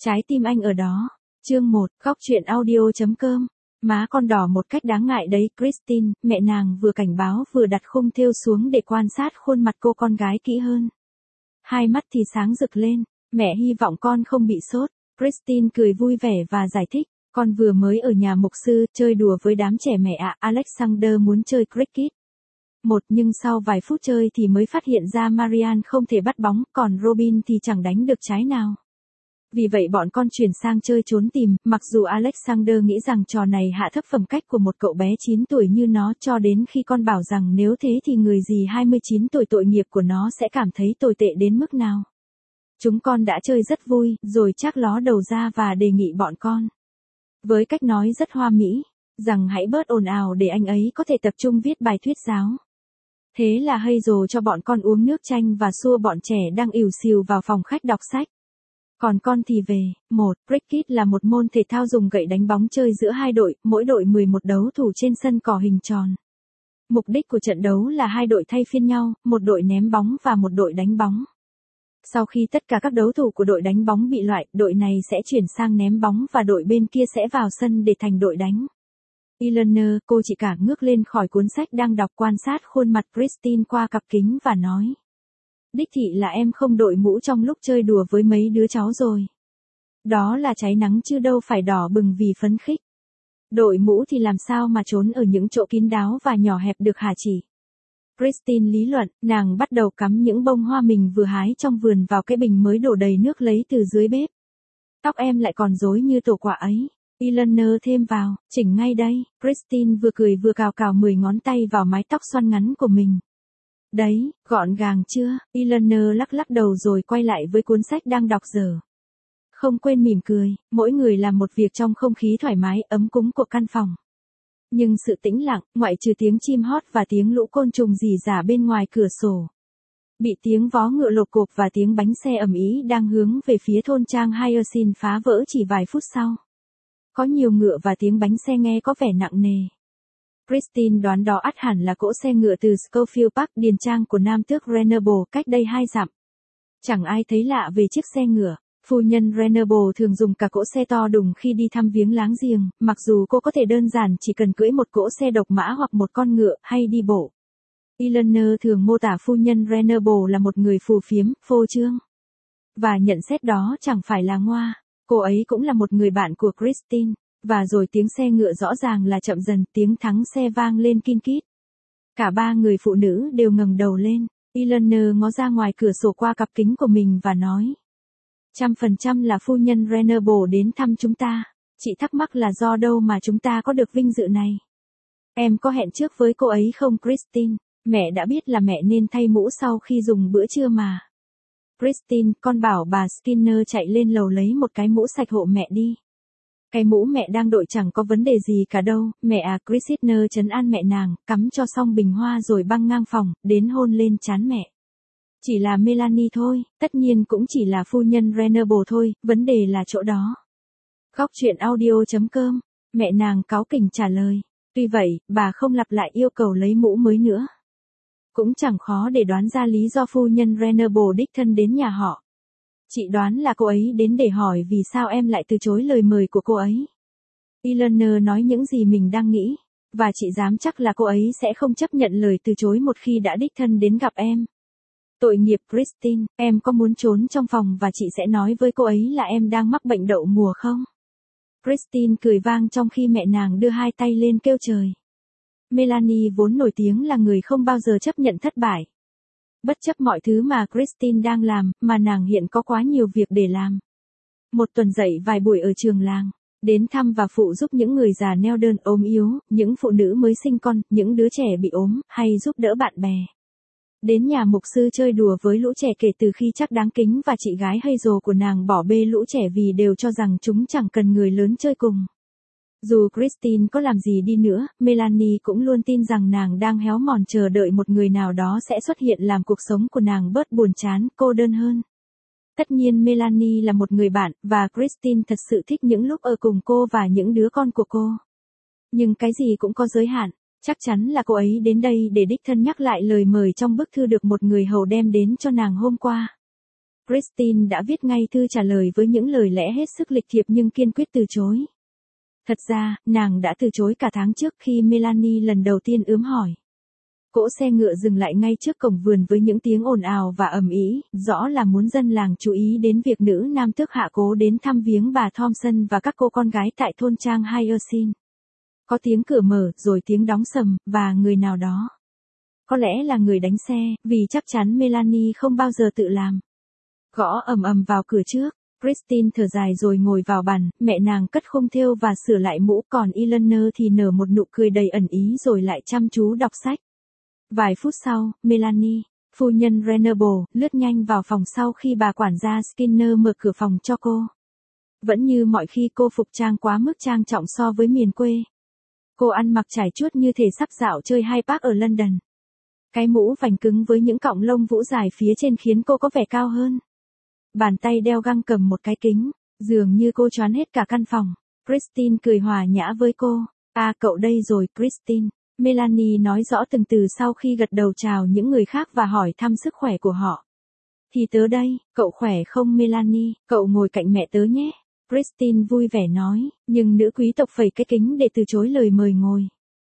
Trái tim anh ở đó. Chương 1, góc truyện audio.com. Má con đỏ một cách đáng ngại đấy, Christine, mẹ nàng vừa cảnh báo vừa đặt khung thêu xuống để quan sát khuôn mặt cô con gái kỹ hơn. Hai mắt thì sáng rực lên, mẹ hy vọng con không bị sốt. Christine cười vui vẻ và giải thích, con vừa mới ở nhà mục sư, chơi đùa với đám trẻ mẹ ạ. Alexander muốn chơi cricket. Nhưng sau vài phút chơi thì mới phát hiện ra Marianne không thể bắt bóng, còn Robin thì chẳng đánh được trái nào. Vì vậy bọn con chuyển sang chơi trốn tìm, mặc dù Alexander nghĩ rằng trò này hạ thấp phẩm cách của một cậu bé 9 tuổi như nó, cho đến khi con bảo rằng nếu thế thì người gì 29 tuổi tội nghiệp của nó sẽ cảm thấy tồi tệ đến mức nào. Chúng con đã chơi rất vui, rồi Charles ló đầu ra và đề nghị bọn con, với cách nói rất hoa mỹ, rằng hãy bớt ồn ào để anh ấy có thể tập trung viết bài thuyết giáo. Thế là Hazel cho bọn con uống nước chanh và xua bọn trẻ đang ỉu xìu vào phòng khách đọc sách. Còn con thì về. Cricket là một môn thể thao dùng gậy đánh bóng chơi giữa hai đội, mỗi đội 11 đấu thủ trên sân cỏ hình tròn. Mục đích của trận đấu là hai đội thay phiên nhau, một đội ném bóng và một đội đánh bóng. Sau khi tất cả các đấu thủ của đội đánh bóng bị loại, đội này sẽ chuyển sang ném bóng và đội bên kia sẽ vào sân để thành đội đánh. Eleanor, cô chị cả, ngước lên khỏi cuốn sách đang đọc, quan sát khuôn mặt Christine qua cặp kính và nói. Đích thị là em không đội mũ trong lúc chơi đùa với mấy đứa cháu rồi. Đó là cháy nắng chứ đâu phải đỏ bừng vì phấn khích. Đội mũ thì làm sao mà trốn ở những chỗ kín đáo và nhỏ hẹp được hả chị? Christine lý luận, nàng bắt đầu cắm những bông hoa mình vừa hái trong vườn vào cái bình mới đổ đầy nước lấy từ dưới bếp. Tóc em lại còn rối như tổ quả ấy. Eleanor thêm vào, chỉnh ngay đây. Christine vừa cười vừa cào cào 10 ngón tay vào mái tóc xoăn ngắn của mình. Đấy, gọn gàng chưa? Eleanor lắc lắc đầu rồi quay lại với cuốn sách đang đọc dở. Không quên mỉm cười, mỗi người làm một việc trong không khí thoải mái, ấm cúng của căn phòng. Nhưng sự tĩnh lặng, ngoại trừ tiếng chim hót và tiếng lũ côn trùng rỉ rả bên ngoài cửa sổ, bị tiếng vó ngựa lộp cộp và tiếng bánh xe ầm ĩ đang hướng về phía thôn trang Hyacinth phá vỡ chỉ vài phút sau. Có nhiều ngựa và tiếng bánh xe nghe có vẻ nặng nề. Christine đoán đó ắt hẳn là cỗ xe ngựa từ Schofield Park, điền trang của nam tước Renable, cách đây 2 dặm. Chẳng ai thấy lạ về chiếc xe ngựa. Phu nhân Renable thường dùng cả cỗ xe to đùng khi đi thăm viếng láng giềng, mặc dù cô có thể đơn giản chỉ cần cưỡi một cỗ xe độc mã hoặc một con ngựa, hay đi bộ. Eleanor thường mô tả phu nhân Renable là một người phù phiếm, phô trương. Và nhận xét đó chẳng phải là ngoa. Cô ấy cũng là một người bạn của Christine. Và rồi tiếng xe ngựa rõ ràng là chậm dần, tiếng thắng xe vang lên kin kít. Cả ba người phụ nữ đều ngẩng đầu lên. Eleanor ngó ra ngoài cửa sổ qua cặp kính của mình và nói. 100% là phu nhân Renable đến thăm chúng ta. Chị thắc mắc là do đâu mà chúng ta có được vinh dự này. Em có hẹn trước với cô ấy không Christine? Mẹ đã biết là mẹ nên thay mũ sau khi dùng bữa trưa mà. Christine, con bảo bà Skinner chạy lên lầu lấy một cái mũ sạch hộ mẹ đi. Cái mũ mẹ đang đội chẳng có vấn đề gì cả đâu, mẹ à. Christine trấn an mẹ nàng, cắm cho xong bình hoa rồi băng ngang phòng, đến hôn lên trán mẹ. Chỉ là Melanie thôi, tất nhiên cũng chỉ là phu nhân Renable thôi, vấn đề là chỗ đó. Góc truyện audio.com, mẹ nàng cáu kỉnh trả lời. Tuy vậy, bà không lặp lại yêu cầu lấy mũ mới nữa. Cũng chẳng khó để đoán ra lý do phu nhân Renable đích thân đến nhà họ. Chị đoán là cô ấy đến để hỏi vì sao em lại từ chối lời mời của cô ấy. Eleanor nói những gì mình đang nghĩ, và chị dám chắc là cô ấy sẽ không chấp nhận lời từ chối một khi đã đích thân đến gặp em. Tội nghiệp Christine, em có muốn trốn trong phòng và chị sẽ nói với cô ấy là em đang mắc bệnh đậu mùa không? Christine cười vang trong khi mẹ nàng đưa hai tay lên kêu trời. Melanie vốn nổi tiếng là người không bao giờ chấp nhận thất bại. Bất chấp mọi thứ mà Christine đang làm, mà nàng hiện có quá nhiều việc để làm. Một tuần dạy vài buổi ở trường làng, đến thăm và phụ giúp những người già neo đơn ốm yếu, những phụ nữ mới sinh con, những đứa trẻ bị ốm, hay giúp đỡ bạn bè. Đến nhà mục sư chơi đùa với lũ trẻ kể từ khi chắc đáng kính và chị gái Hazel của nàng bỏ bê lũ trẻ vì đều cho rằng chúng chẳng cần người lớn chơi cùng. Dù Christine có làm gì đi nữa, Melanie cũng luôn tin rằng nàng đang héo mòn chờ đợi một người nào đó sẽ xuất hiện làm cuộc sống của nàng bớt buồn chán, cô đơn hơn. Tất nhiên Melanie là một người bạn, và Christine thật sự thích những lúc ở cùng cô và những đứa con của cô. Nhưng cái gì cũng có giới hạn, chắc chắn là cô ấy đến đây để đích thân nhắc lại lời mời trong bức thư được một người hầu đem đến cho nàng hôm qua. Christine đã viết ngay thư trả lời với những lời lẽ hết sức lịch thiệp nhưng kiên quyết từ chối. Thật ra, nàng đã từ chối cả tháng trước khi Melanie lần đầu tiên ướm hỏi. Cỗ xe ngựa dừng lại ngay trước cổng vườn với những tiếng ồn ào và ầm ĩ, rõ là muốn dân làng chú ý đến việc nữ nam tước hạ cố đến thăm viếng bà Thompson và các cô con gái tại thôn trang Hyacinth. Có tiếng cửa mở, rồi tiếng đóng sầm, và người nào đó. Có lẽ là người đánh xe, vì chắc chắn Melanie không bao giờ tự làm. Gõ ầm ầm vào cửa trước. Christine thở dài rồi ngồi vào bàn, mẹ nàng cất khung thêu và sửa lại mũ, còn Eleanor thì nở một nụ cười đầy ẩn ý rồi lại chăm chú đọc sách. Vài phút sau, Melanie, phu nhân Renable, lướt nhanh vào phòng sau khi bà quản gia Skinner mở cửa phòng cho cô. Vẫn như mọi khi cô phục trang quá mức trang trọng so với miền quê. Cô ăn mặc trải chuốt như thể sắp dạo chơi Hyde Park ở London. Cái mũ vành cứng với những cọng lông vũ dài phía trên khiến cô có vẻ cao hơn. Bàn tay đeo găng cầm một cái kính, dường như cô choán hết cả căn phòng. Christine cười hòa nhã với cô. À, cậu đây rồi, Christine. Melanie nói rõ từng từ sau khi gật đầu chào những người khác và hỏi thăm sức khỏe của họ. Thì tớ đây, cậu khỏe không Melanie, cậu ngồi cạnh mẹ tớ nhé. Christine vui vẻ nói, nhưng nữ quý tộc phẩy cái kính để từ chối lời mời ngồi.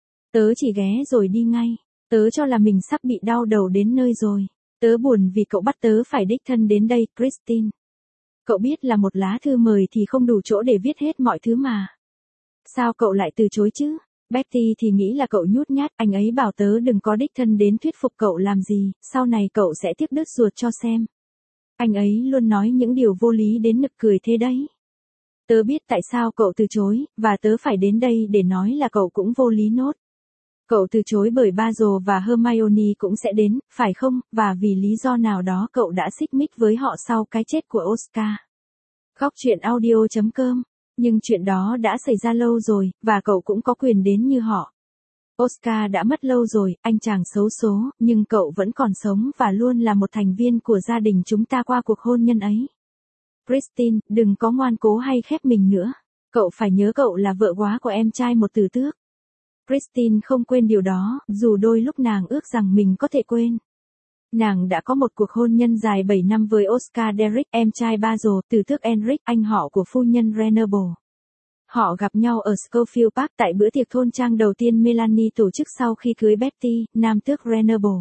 Tớ chỉ ghé rồi đi ngay, tớ cho là mình sắp bị đau đầu đến nơi rồi. Tớ buồn vì cậu bắt tớ phải đích thân đến đây, Christine. Cậu biết là một lá thư mời thì không đủ chỗ để viết hết mọi thứ mà. Sao cậu lại từ chối chứ? Betty thì nghĩ là cậu nhút nhát, anh ấy bảo tớ đừng có đích thân đến thuyết phục cậu làm gì, sau này cậu sẽ tiếc đứt ruột cho xem. Anh ấy luôn nói những điều vô lý đến nực cười thế đấy. Tớ biết tại sao cậu từ chối, và tớ phải đến đây để nói là cậu cũng vô lý nốt. Cậu từ chối bởi Basil và Hermione cũng sẽ đến, phải không, và vì lý do nào đó cậu đã xích mích với họ sau cái chết của Oscar. Góc truyện audio.com. Nhưng chuyện đó đã xảy ra lâu rồi, và cậu cũng có quyền đến như họ. Oscar đã mất lâu rồi, anh chàng xấu số, nhưng cậu vẫn còn sống và luôn là một thành viên của gia đình chúng ta qua cuộc hôn nhân ấy. Christine, đừng có ngoan cố hay khép mình nữa. Cậu phải nhớ cậu là vợ góa của em trai một tử tước. Christine không quên điều đó, dù đôi lúc nàng ước rằng mình có thể quên. Nàng đã có một cuộc hôn nhân dài 7 năm với Oscar Derrick, em trai Basil, tử tước Enric, anh họ của phu nhân Renable. Họ gặp nhau ở Schofield Park tại bữa tiệc thôn trang đầu tiên Melanie tổ chức sau khi cưới Betty, nam tước Renable.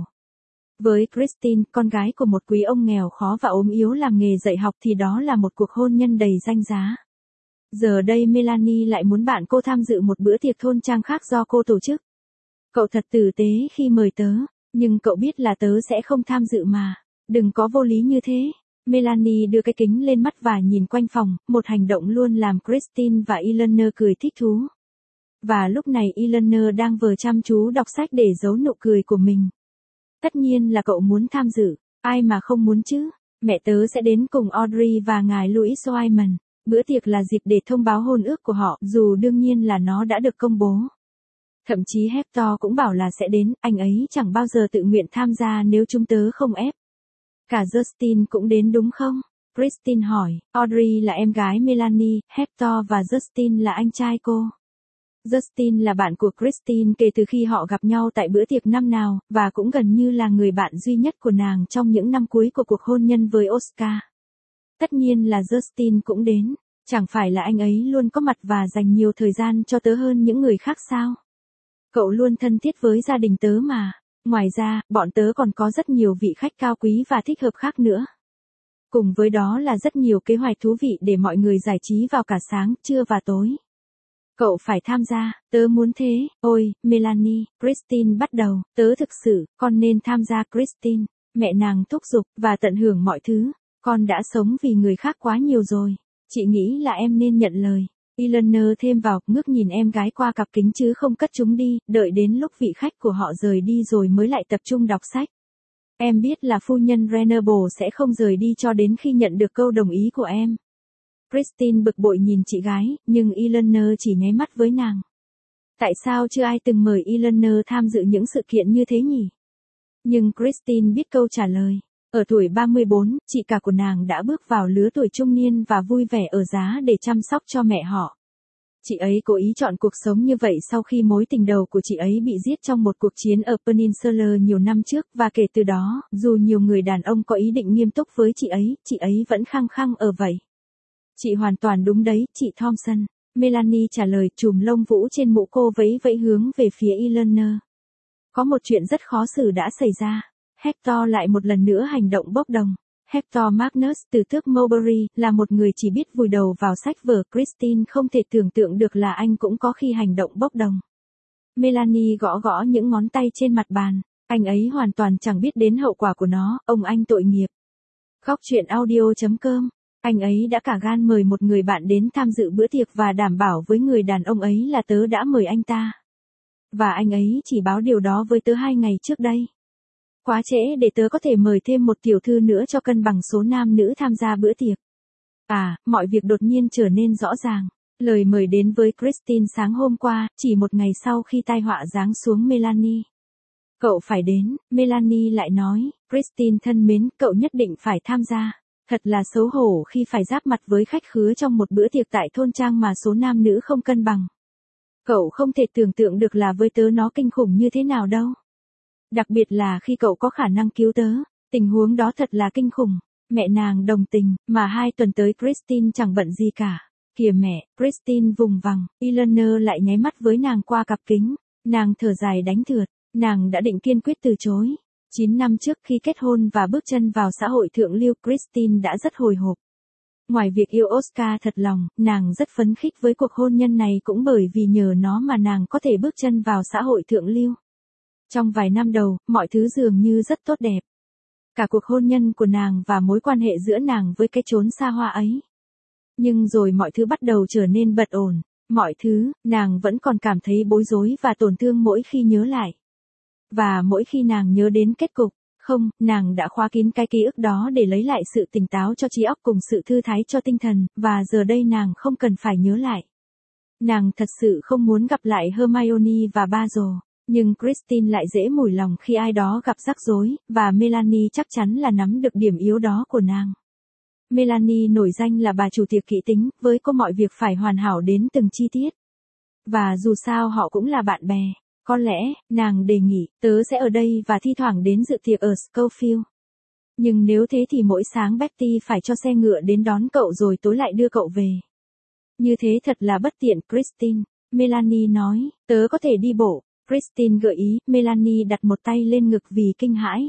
Với Christine, con gái của một quý ông nghèo khó và ốm yếu làm nghề dạy học thì đó là một cuộc hôn nhân đầy danh giá. Giờ đây Melanie lại muốn bạn cô tham dự một bữa tiệc thôn trang khác do cô tổ chức. Cậu thật tử tế khi mời tớ, nhưng cậu biết là tớ sẽ không tham dự mà. Đừng có vô lý như thế. Melanie đưa cái kính lên mắt và nhìn quanh phòng, một hành động luôn làm Christine và Eleanor cười thích thú. Và lúc này Eleanor đang vừa chăm chú đọc sách để giấu nụ cười của mình. Tất nhiên là cậu muốn tham dự, ai mà không muốn chứ. Mẹ tớ sẽ đến cùng Audrey và ngài Louis Wyman. Bữa tiệc là dịp để thông báo hôn ước của họ, dù đương nhiên là nó đã được công bố. Thậm chí Hector cũng bảo là sẽ đến, anh ấy chẳng bao giờ tự nguyện tham gia nếu chúng tớ không ép. Cả Justin cũng đến đúng không? Christine hỏi, Audrey là em gái Melanie, Hector và Justin là anh trai cô. Justin là bạn của Christine kể từ khi họ gặp nhau tại bữa tiệc năm nào, và cũng gần như là người bạn duy nhất của nàng trong những năm cuối của cuộc hôn nhân với Oscar. Tất nhiên là Justin cũng đến, chẳng phải là anh ấy luôn có mặt và dành nhiều thời gian cho tớ hơn những người khác sao? Cậu luôn thân thiết với gia đình tớ mà. Ngoài ra, bọn tớ còn có rất nhiều vị khách cao quý và thích hợp khác nữa. Cùng với đó là rất nhiều kế hoạch thú vị để mọi người giải trí vào cả sáng, trưa và tối. Cậu phải tham gia, tớ muốn thế. Ôi, Melanie, Christine bắt đầu, tớ thực sự, con nên tham gia Christine. Mẹ nàng thúc giục, và tận hưởng mọi thứ. Con đã sống vì người khác quá nhiều rồi. Chị nghĩ là em nên nhận lời. Eleanor thêm vào, ngước nhìn em gái qua cặp kính chứ không cất chúng đi, đợi đến lúc vị khách của họ rời đi rồi mới lại tập trung đọc sách. Em biết là phu nhân Renable sẽ không rời đi cho đến khi nhận được câu đồng ý của em. Christine bực bội nhìn chị gái, nhưng Eleanor chỉ nháy mắt với nàng. Tại sao chưa ai từng mời Eleanor tham dự những sự kiện như thế nhỉ? Nhưng Christine biết câu trả lời. Ở tuổi 34, chị cả của nàng đã bước vào lứa tuổi trung niên và vui vẻ ở giá để chăm sóc cho mẹ họ. Chị ấy cố ý chọn cuộc sống như vậy sau khi mối tình đầu của chị ấy bị giết trong một cuộc chiến ở Peninsula nhiều năm trước, và kể từ đó, dù nhiều người đàn ông có ý định nghiêm túc với chị ấy vẫn khăng khăng ở vậy. Chị hoàn toàn đúng đấy, chị Thompson. Melanie trả lời, chùm lông vũ trên mũ cô vẫy vẫy hướng về phía Eleanor. Có một chuyện rất khó xử đã xảy ra. Hector lại một lần nữa hành động bốc đồng. Hector Magnus từ tước Mulberry là một người chỉ biết vùi đầu vào sách vở. Christine không thể tưởng tượng được là anh cũng có khi hành động bốc đồng. Melanie gõ gõ những ngón tay trên mặt bàn. Anh ấy hoàn toàn chẳng biết đến hậu quả của nó, ông anh tội nghiệp. Góc truyện audio.com. Anh ấy đã cả gan mời một người bạn đến tham dự bữa tiệc và đảm bảo với người đàn ông ấy là tớ đã mời anh ta. Và anh ấy chỉ báo điều đó với tớ 2 ngày trước đây. Quá trễ để tớ có thể mời thêm một tiểu thư nữa cho cân bằng số nam nữ tham gia bữa tiệc. Mọi việc đột nhiên trở nên rõ ràng. Lời mời đến với Christine sáng hôm qua, chỉ một ngày sau khi tai họa giáng xuống Melanie. Cậu phải đến, Melanie lại nói, Christine thân mến, cậu nhất định phải tham gia. Thật là xấu hổ khi phải giáp mặt với khách khứa trong một bữa tiệc tại thôn trang mà số nam nữ không cân bằng. Cậu không thể tưởng tượng được là với tớ nó kinh khủng như thế nào đâu. Đặc biệt là khi cậu có khả năng cứu tớ, tình huống đó thật là kinh khủng. Mẹ nàng đồng tình, mà 2 tuần tới Christine chẳng bận gì cả. Kìa mẹ, Christine vùng vằng, Eleanor lại nháy mắt với nàng qua cặp kính. Nàng thở dài đánh thượt, nàng đã định kiên quyết từ chối. 9 năm trước khi kết hôn và bước chân vào xã hội thượng lưu, Christine đã rất hồi hộp. Ngoài việc yêu Oscar thật lòng, nàng rất phấn khích với cuộc hôn nhân này cũng bởi vì nhờ nó mà nàng có thể bước chân vào xã hội thượng lưu. Trong vài năm đầu, mọi thứ dường như rất tốt đẹp. Cả cuộc hôn nhân của nàng và mối quan hệ giữa nàng với cái chốn xa hoa ấy. Nhưng rồi mọi thứ bắt đầu trở nên bất ổn. Mọi thứ, nàng vẫn còn cảm thấy bối rối và tổn thương mỗi khi nhớ lại. Và mỗi khi nàng nhớ đến kết cục, không, nàng đã khóa kín cái ký ức đó để lấy lại sự tỉnh táo cho trí óc cùng sự thư thái cho tinh thần, và giờ đây nàng không cần phải nhớ lại. Nàng thật sự không muốn gặp lại Hermione và Basil, nhưng Christine lại dễ mủi lòng khi ai đó gặp rắc rối, và Melanie chắc chắn là nắm được điểm yếu đó của nàng. Melanie nổi danh là bà chủ tiệc kỹ tính, với cô mọi việc phải hoàn hảo đến từng chi tiết. Và dù sao họ cũng là bạn bè. Có lẽ, nàng đề nghị, tớ sẽ ở đây và thi thoảng đến dự tiệc ở Schofield. Nhưng nếu thế thì mỗi sáng Betty phải cho xe ngựa đến đón cậu rồi tối lại đưa cậu về. Như thế thật là bất tiện, Christine. Melanie nói, tớ có thể đi bộ. Christine gợi ý, Melanie đặt một tay lên ngực vì kinh hãi.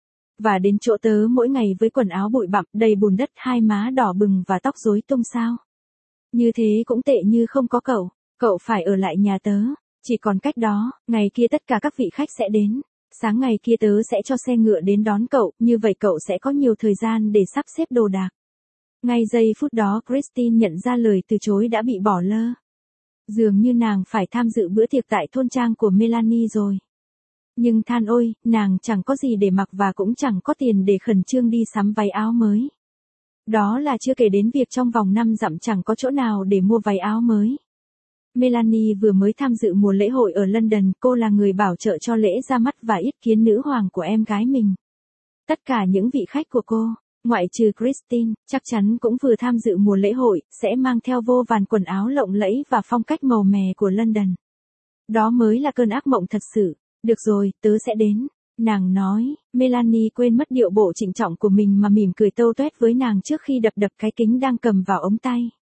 Và đến chỗ tớ mỗi ngày với quần áo bụi bặm, đầy bùn đất, 2 má đỏ bừng và tóc rối tung sao. Như thế cũng tệ như không có cậu phải ở lại nhà tớ. Chỉ còn cách đó, ngày kia tất cả các vị khách sẽ đến. Sáng ngày kia tớ sẽ cho xe ngựa đến đón cậu, như vậy cậu sẽ có nhiều thời gian để sắp xếp đồ đạc. Ngay giây phút đó Christine nhận ra lời từ chối đã bị bỏ lơ. Dường như nàng phải tham dự bữa tiệc tại thôn trang của Melanie rồi. Nhưng than ôi, nàng chẳng có gì để mặc và cũng chẳng có tiền để khẩn trương đi sắm váy áo mới. Đó là chưa kể đến việc trong vòng 5 dặm chẳng có chỗ nào để mua váy áo mới. Melanie vừa mới tham dự mùa lễ hội ở London, cô là người bảo trợ cho lễ ra mắt và yết kiến nữ hoàng của em gái mình. Tất cả những vị khách của cô, ngoại trừ Christine, chắc chắn cũng vừa tham dự mùa lễ hội, sẽ mang theo vô vàn quần áo lộng lẫy và phong cách màu mè của London. Đó mới là cơn ác mộng thật sự. Được rồi, tớ sẽ đến. Nàng nói, Melanie quên mất điệu bộ trịnh trọng của mình mà mỉm cười tâu tuét với nàng trước khi đập cái kính đang cầm vào ống tay.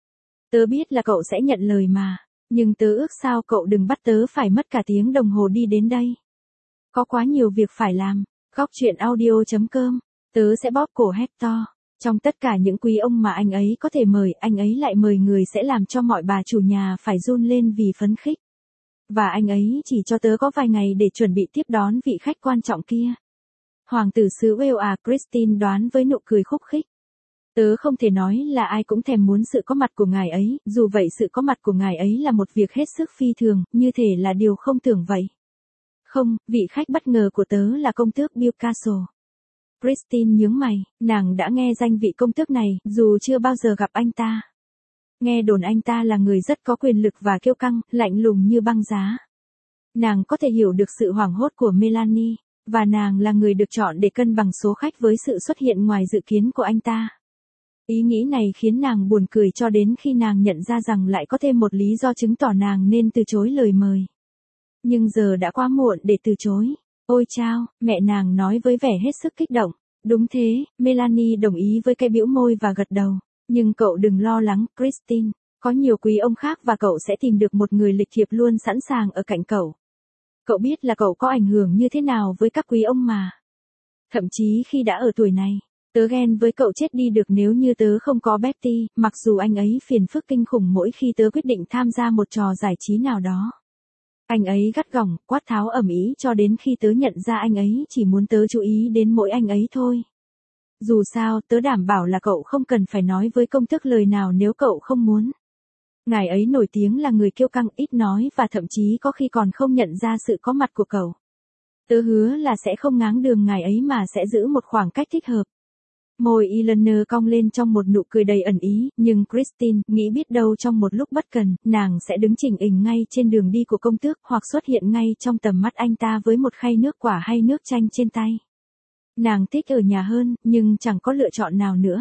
Tớ biết là cậu sẽ nhận lời mà. Nhưng tớ ước sao cậu đừng bắt tớ phải mất cả tiếng đồng hồ đi đến đây. Có quá nhiều việc phải làm. Góc truyện audio.com. Tớ sẽ bóp cổ Hector. Trong tất cả những quý ông mà anh ấy có thể mời, anh ấy lại mời người sẽ làm cho mọi bà chủ nhà phải run lên vì phấn khích. Và anh ấy chỉ cho tớ có vài ngày để chuẩn bị tiếp đón vị khách quan trọng kia. Hoàng tử xứ Wales Christine đoán với nụ cười khúc khích. Tớ không thể nói là ai cũng thèm muốn sự có mặt của ngài ấy, dù vậy sự có mặt của ngài ấy là một việc hết sức phi thường, như thể là điều không tưởng vậy. Không, vị khách bất ngờ của tớ là công tước Bill Castle. Christine nhướng mày, nàng đã nghe danh vị công tước này, dù chưa bao giờ gặp anh ta. Nghe đồn anh ta là người rất có quyền lực và kiêu căng, lạnh lùng như băng giá. Nàng có thể hiểu được sự hoảng hốt của Melanie, và nàng là người được chọn để cân bằng số khách với sự xuất hiện ngoài dự kiến của anh ta. Ý nghĩ này khiến nàng buồn cười cho đến khi nàng nhận ra rằng lại có thêm một lý do chứng tỏ nàng nên từ chối lời mời. Nhưng giờ đã quá muộn để từ chối. Ôi chao, mẹ nàng nói với vẻ hết sức kích động. Đúng thế, Melanie đồng ý với cái bĩu môi và gật đầu. Nhưng cậu đừng lo lắng, Christine. Có nhiều quý ông khác và cậu sẽ tìm được một người lịch thiệp luôn sẵn sàng ở cạnh cậu. Cậu biết là cậu có ảnh hưởng như thế nào với các quý ông mà. Thậm chí khi đã ở tuổi này, tớ ghen với cậu chết đi được nếu như tớ không có Betty, mặc dù anh ấy phiền phức kinh khủng mỗi khi tớ quyết định tham gia một trò giải trí nào đó. Anh ấy gắt gỏng, quát tháo ầm ĩ cho đến khi tớ nhận ra anh ấy chỉ muốn tớ chú ý đến mỗi anh ấy thôi. Dù sao, tớ đảm bảo là cậu không cần phải nói với công tước lời nào nếu cậu không muốn. Ngài ấy nổi tiếng là người kiêu căng, ít nói và thậm chí có khi còn không nhận ra sự có mặt của cậu. Tớ hứa là sẽ không ngáng đường ngài ấy mà sẽ giữ một khoảng cách thích hợp. Môi Eleanor cong lên trong một nụ cười đầy ẩn ý, nhưng Christine nghĩ biết đâu trong một lúc bất cần, nàng sẽ đứng chỉnh hình ngay trên đường đi của công tước hoặc xuất hiện ngay trong tầm mắt anh ta với một khay nước quả hay nước chanh trên tay. Nàng thích ở nhà hơn, nhưng chẳng có lựa chọn nào nữa.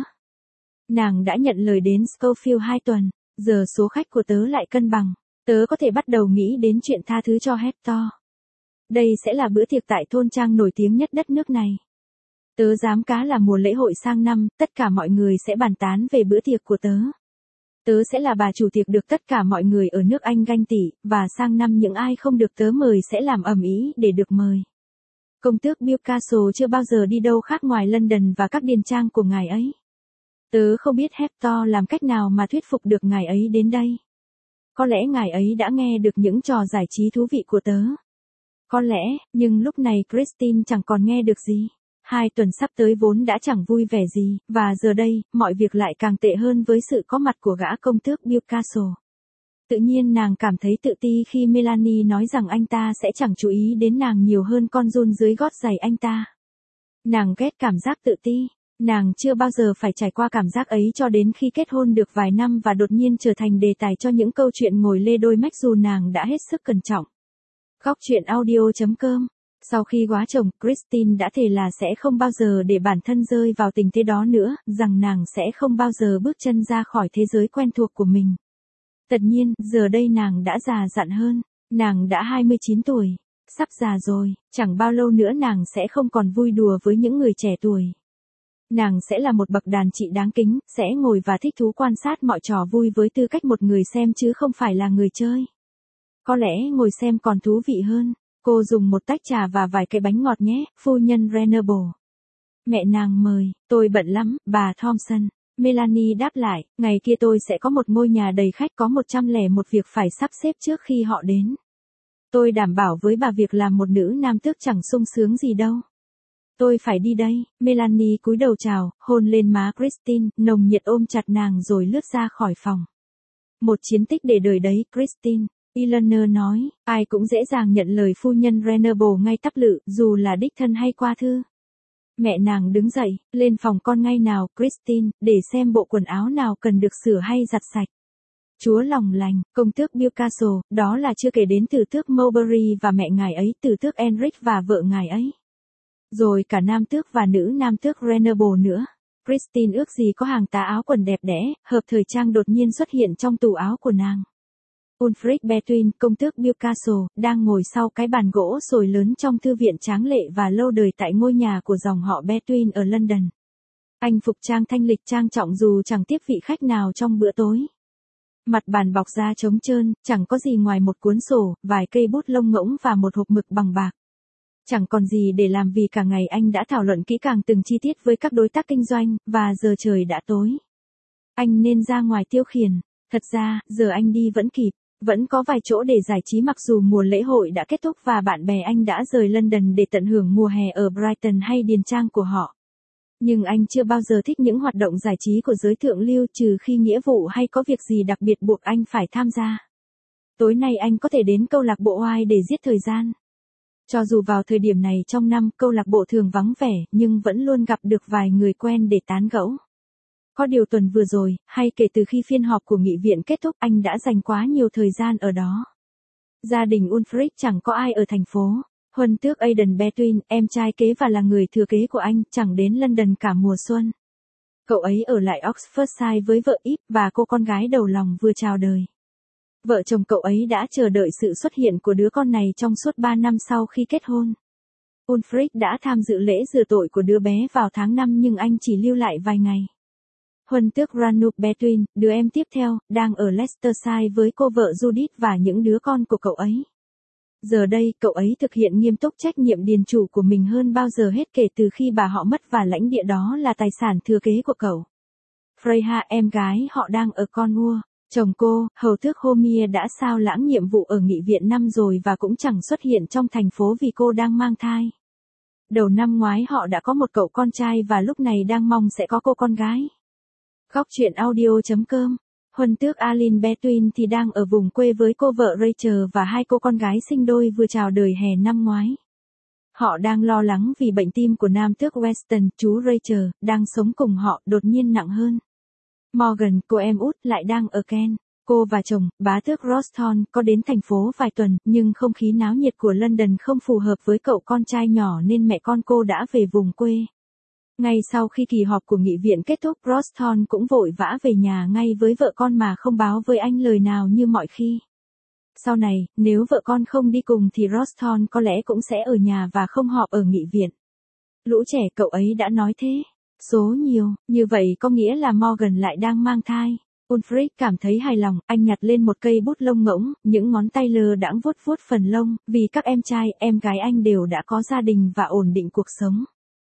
Nàng đã nhận lời đến Schofield 2 tuần, giờ số khách của tớ lại cân bằng. Tớ có thể bắt đầu nghĩ đến chuyện tha thứ cho Hector. Đây sẽ là bữa tiệc tại thôn trang nổi tiếng nhất đất nước này. Tớ dám cá là mùa lễ hội sang năm, tất cả mọi người sẽ bàn tán về bữa tiệc của tớ. Tớ sẽ là bà chủ tiệc được tất cả mọi người ở nước Anh ganh tị, và sang năm những ai không được tớ mời sẽ làm ầm ĩ để được mời. Công tước Newcastle chưa bao giờ đi đâu khác ngoài London và các điền trang của ngài ấy. Tớ không biết Hector làm cách nào mà thuyết phục được ngài ấy đến đây. Có lẽ ngài ấy đã nghe được những trò giải trí thú vị của tớ. Có lẽ, nhưng lúc này Christine chẳng còn nghe được gì. 2 tuần sắp tới vốn đã chẳng vui vẻ gì, và giờ đây, mọi việc lại càng tệ hơn với sự có mặt của gã công tước Newcastle. Tự nhiên nàng cảm thấy tự ti khi Melanie nói rằng anh ta sẽ chẳng chú ý đến nàng nhiều hơn con giun dưới gót giày anh ta. Nàng ghét cảm giác tự ti. Nàng chưa bao giờ phải trải qua cảm giác ấy cho đến khi kết hôn được vài năm và đột nhiên trở thành đề tài cho những câu chuyện ngồi lê đôi mách dù nàng đã hết sức cẩn trọng. Góc truyện audio.com. Sau khi góa chồng, Christine đã thề là sẽ không bao giờ để bản thân rơi vào tình thế đó nữa, rằng nàng sẽ không bao giờ bước chân ra khỏi thế giới quen thuộc của mình. Tất nhiên, giờ đây nàng đã già dặn hơn. Nàng đã 29 tuổi. Sắp già rồi, chẳng bao lâu nữa nàng sẽ không còn vui đùa với những người trẻ tuổi. Nàng sẽ là một bậc đàn chị đáng kính, sẽ ngồi và thích thú quan sát mọi trò vui với tư cách một người xem chứ không phải là người chơi. Có lẽ ngồi xem còn thú vị hơn. Cô dùng một tách trà và vài cái bánh ngọt nhé, phu nhân Venable. Mẹ nàng mời, tôi bận lắm, bà Thompson. Melanie đáp lại, ngày kia tôi sẽ có một ngôi nhà đầy khách có 101 việc phải sắp xếp trước khi họ đến. Tôi đảm bảo với bà việc làm một nữ nam tước chẳng sung sướng gì đâu. Tôi phải đi đây. Melanie cúi đầu chào, hôn lên má Christine, nồng nhiệt ôm chặt nàng rồi lướt ra khỏi phòng. Một chiến tích để đời đấy, Christine. Eleanor nói, ai cũng dễ dàng nhận lời phu nhân Venable ngay tắp lự, dù là đích thân hay qua thư. Mẹ nàng đứng dậy, lên phòng con ngay nào, Christine, để xem bộ quần áo nào cần được sửa hay giặt sạch. Chúa lòng lành, công tước Newcastle, đó là chưa kể đến tử tước Mowbray và mẹ ngài ấy, tử tước Enric và vợ ngài ấy. Rồi cả nam tước và nữ nam tước Venable nữa. Christine ước gì có hàng tá áo quần đẹp đẽ, hợp thời trang đột nhiên xuất hiện trong tủ áo của nàng. Ulfric Betwin, công tước Newcastle, đang ngồi sau cái bàn gỗ sồi lớn trong thư viện tráng lệ và lâu đời tại ngôi nhà của dòng họ Betwin ở London. Anh phục trang thanh lịch trang trọng dù chẳng tiếp vị khách nào trong bữa tối. Mặt bàn bọc da trống trơn, chẳng có gì ngoài một cuốn sổ, vài cây bút lông ngỗng và một hộp mực bằng bạc. Chẳng còn gì để làm vì cả ngày anh đã thảo luận kỹ càng từng chi tiết với các đối tác kinh doanh, và giờ trời đã tối. Anh nên ra ngoài tiêu khiển. Thật ra, giờ anh đi vẫn kịp. Vẫn có vài chỗ để giải trí mặc dù mùa lễ hội đã kết thúc và bạn bè anh đã rời London để tận hưởng mùa hè ở Brighton hay điền trang của họ. Nhưng anh chưa bao giờ thích những hoạt động giải trí của giới thượng lưu trừ khi nghĩa vụ hay có việc gì đặc biệt buộc anh phải tham gia. Tối nay anh có thể đến câu lạc bộ Oai để giết thời gian. Cho dù vào thời điểm này trong năm câu lạc bộ thường vắng vẻ nhưng vẫn luôn gặp được vài người quen để tán gẫu. Có điều tuần vừa rồi, hay kể từ khi phiên họp của nghị viện kết thúc anh đã dành quá nhiều thời gian ở đó. Gia đình Ulfric chẳng có ai ở thành phố. Huân tước Aidan Betwin, em trai kế và là người thừa kế của anh, chẳng đến London cả mùa xuân. Cậu ấy ở lại Oxfordshire với vợ Eve và cô con gái đầu lòng vừa chào đời. Vợ chồng cậu ấy đã chờ đợi sự xuất hiện của đứa con này trong suốt 3 năm sau khi kết hôn. Ulfric đã tham dự lễ rửa tội của đứa bé vào tháng 5 nhưng anh chỉ lưu lại vài ngày. Huân tước Ranulph Betwin, đứa em tiếp theo, đang ở Leicestershire với cô vợ Judith và những đứa con của cậu ấy. Giờ đây, cậu ấy thực hiện nghiêm túc trách nhiệm điền chủ của mình hơn bao giờ hết kể từ khi bà họ mất và lãnh địa đó là tài sản thừa kế của cậu. Freya, em gái họ đang ở Cornwall. Chồng cô, hầu tước Homir đã sao lãng nhiệm vụ ở nghị viện năm rồi và cũng chẳng xuất hiện trong thành phố vì cô đang mang thai. Đầu năm ngoái họ đã có một cậu con trai và lúc này đang mong sẽ có cô con gái. Góc truyện audio.com. Huân tước Alin Betwin thì đang ở vùng quê với cô vợ Rachel và hai cô con gái sinh đôi vừa chào đời hè năm ngoái. Họ đang lo lắng vì bệnh tim của nam tước Weston, chú Rachel, đang sống cùng họ, đột nhiên nặng hơn. Morgan, cô em út, lại đang ở Kent. Cô và chồng, bá tước Roston, có đến thành phố vài tuần, nhưng không khí náo nhiệt của London không phù hợp với cậu con trai nhỏ nên mẹ con cô đã về vùng quê. Ngay sau khi kỳ họp của nghị viện kết thúc, Roston cũng vội vã về nhà ngay với vợ con mà không báo với anh lời nào như mọi khi. Sau này, nếu vợ con không đi cùng thì Roston có lẽ cũng sẽ ở nhà và không họp ở nghị viện. Lũ trẻ cậu ấy đã nói thế. Số nhiều, như vậy có nghĩa là Morgan lại đang mang thai. Ulfric cảm thấy hài lòng, anh nhặt lên một cây bút lông ngỗng, những ngón tay lơ đãng vuốt vuốt phần lông, vì các em trai, em gái anh đều đã có gia đình và ổn định cuộc sống.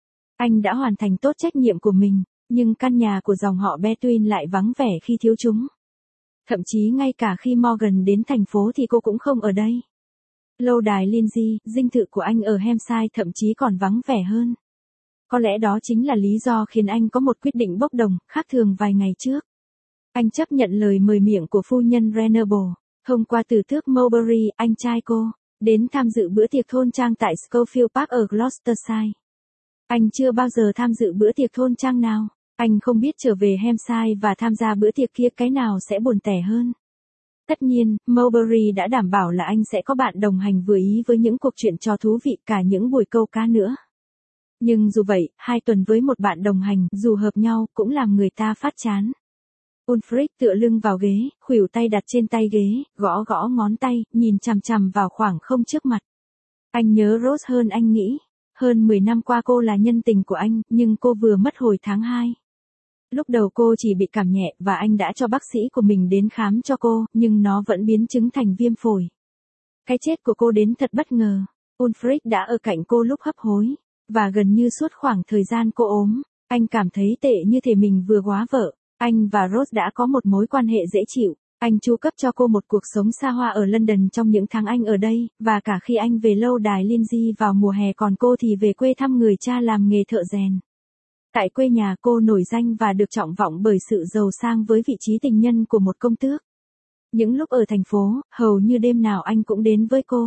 Anh đã hoàn thành tốt trách nhiệm của mình, nhưng căn nhà của dòng họ Betwin lại vắng vẻ khi thiếu chúng. Thậm chí ngay cả khi Morgan đến thành phố thì cô cũng không ở đây. Lâu đài Lindsay, dinh thự của anh ở Hampshire thậm chí còn vắng vẻ hơn. Có lẽ đó chính là lý do khiến anh có một quyết định bốc đồng, khác thường vài ngày trước. Anh chấp nhận lời mời miệng của phu nhân Venable, thông qua từ tước Mowbray, anh trai cô, đến tham dự bữa tiệc thôn trang tại Schofield Park ở Gloucestershire. Anh chưa bao giờ tham dự bữa tiệc thôn trang nào. Anh không biết trở về Hampshire và tham gia bữa tiệc kia cái nào sẽ buồn tẻ hơn. Tất nhiên, Mowbray đã đảm bảo là anh sẽ có bạn đồng hành vừa ý với những cuộc chuyện trò thú vị cả những buổi câu cá nữa. Nhưng dù vậy, 2 tuần với một bạn đồng hành, dù hợp nhau, cũng làm người ta phát chán. Ulfric tựa lưng vào ghế, khuỷu tay đặt trên tay ghế, gõ gõ ngón tay, nhìn chằm chằm vào khoảng không trước mặt. Anh nhớ Rose hơn anh nghĩ. Hơn 10 năm qua cô là nhân tình của anh, nhưng cô vừa mất hồi tháng 2. Lúc đầu cô chỉ bị cảm nhẹ và anh đã cho bác sĩ của mình đến khám cho cô, nhưng nó vẫn biến chứng thành viêm phổi. Cái chết của cô đến thật bất ngờ. Ulfric đã ở cạnh cô lúc hấp hối, và gần như suốt khoảng thời gian cô ốm, anh cảm thấy tệ như thể mình vừa góa vợ. Anh và Rose đã có một mối quan hệ dễ chịu. Anh chu cấp cho cô một cuộc sống xa hoa ở London trong những tháng anh ở đây, và cả khi anh về lâu đài Lindsay vào mùa hè còn cô thì về quê thăm người cha làm nghề thợ rèn. Tại quê nhà cô nổi danh và được trọng vọng bởi sự giàu sang với vị trí tình nhân của một công tước. Những lúc ở thành phố, hầu như đêm nào anh cũng đến với cô.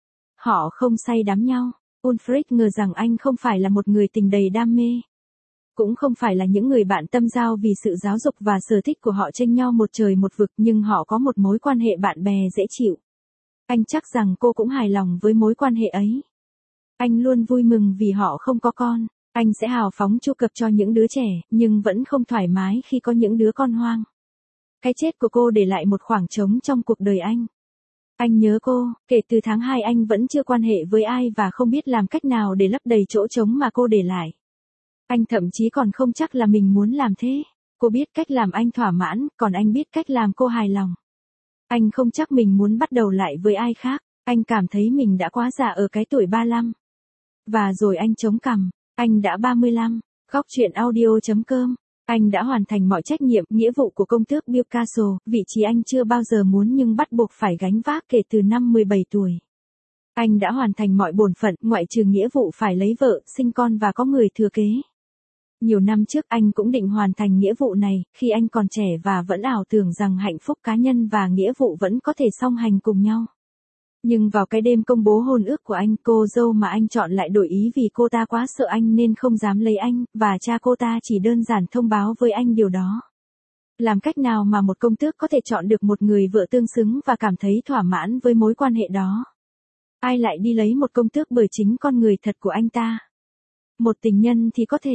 Họ không say đắm nhau. Ulfric ngờ rằng anh không phải là một người tình đầy đam mê. Cũng không phải là những người bạn tâm giao vì sự giáo dục và sở thích của họ chênh nhau một trời một vực, nhưng họ có một mối quan hệ bạn bè dễ chịu. Anh chắc rằng cô cũng hài lòng với mối quan hệ ấy. Anh luôn vui mừng vì họ không có con. Anh sẽ hào phóng chu cập cho những đứa trẻ, nhưng vẫn không thoải mái khi có những đứa con hoang. Cái chết của cô để lại một khoảng trống trong cuộc đời anh. Anh nhớ cô, kể từ tháng 2 anh vẫn chưa quan hệ với ai và không biết làm cách nào để lấp đầy chỗ trống mà cô để lại. Anh thậm chí còn không chắc là mình muốn làm thế. Cô biết cách làm anh thỏa mãn, còn anh biết cách làm cô hài lòng. Anh không chắc mình muốn bắt đầu lại với ai khác. Anh cảm thấy mình đã quá già ở cái tuổi 35. Và rồi anh chống cằm. Anh đã 35. Góc truyện audio.com. Anh đã hoàn thành mọi trách nhiệm, nghĩa vụ của công tước Newcastle, vị trí anh chưa bao giờ muốn nhưng bắt buộc phải gánh vác kể từ năm 17 tuổi. Anh đã hoàn thành mọi bổn phận, ngoại trừ nghĩa vụ phải lấy vợ, sinh con và có người thừa kế. Nhiều năm trước anh cũng định hoàn thành nghĩa vụ này, khi anh còn trẻ và vẫn ảo tưởng rằng hạnh phúc cá nhân và nghĩa vụ vẫn có thể song hành cùng nhau. Nhưng vào cái đêm công bố hôn ước của anh, cô dâu mà anh chọn lại đổi ý vì cô ta quá sợ anh nên không dám lấy anh, và cha cô ta chỉ đơn giản thông báo với anh điều đó. Làm cách nào mà một công tước có thể chọn được một người vợ tương xứng và cảm thấy thỏa mãn với mối quan hệ đó? Ai lại đi lấy một công tước bởi chính con người thật của anh ta? Một tình nhân thì có thể.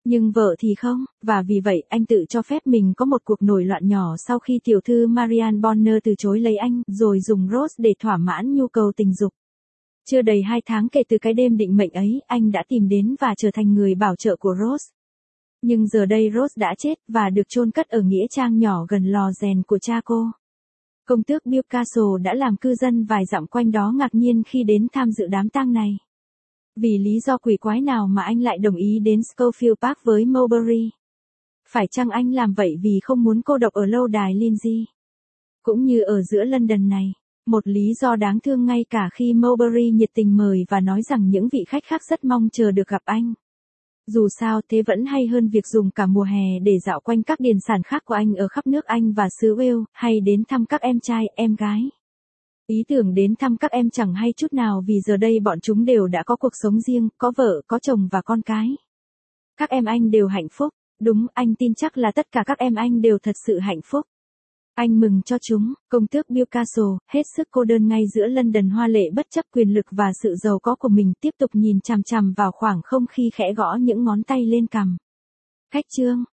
Nhưng vợ thì không, và vì vậy anh tự cho phép mình có một cuộc nổi loạn nhỏ sau khi tiểu thư Marianne Bonner từ chối lấy anh, rồi dùng Rose để thỏa mãn nhu cầu tình dục. Chưa đầy 2 tháng kể từ cái đêm định mệnh ấy, anh đã tìm đến và trở thành người bảo trợ của Rose. Nhưng giờ đây Rose đã chết và được chôn cất ở nghĩa trang nhỏ gần lò rèn của cha cô. Công tước Newcastle đã làm cư dân vài dặm quanh đó ngạc nhiên khi đến tham dự đám tang này. Vì lý do quỷ quái nào mà anh lại đồng ý đến Schofield Park với Mowbray? Phải chăng anh làm vậy vì không muốn cô độc ở lâu đài Lindsay? Cũng như ở giữa London này, một lý do đáng thương ngay cả khi Mowbray nhiệt tình mời và nói rằng những vị khách khác rất mong chờ được gặp anh. Dù sao thế vẫn hay hơn việc dùng cả mùa hè để dạo quanh các điền sản khác của anh ở khắp nước Anh và xứ Wales, hay đến thăm các em trai, em gái. Ý tưởng đến thăm các em chẳng hay chút nào vì giờ đây bọn chúng đều đã có cuộc sống riêng, có vợ, có chồng và con cái. Các em anh đều hạnh phúc, đúng, anh tin chắc là tất cả các em anh đều thật sự hạnh phúc. Anh mừng cho chúng. Công tước Newcastle, hết sức cô đơn ngay giữa London hoa lệ bất chấp quyền lực và sự giàu có của mình, tiếp tục nhìn chằm chằm vào khoảng không khi khẽ gõ những ngón tay lên cằm. Khách trương,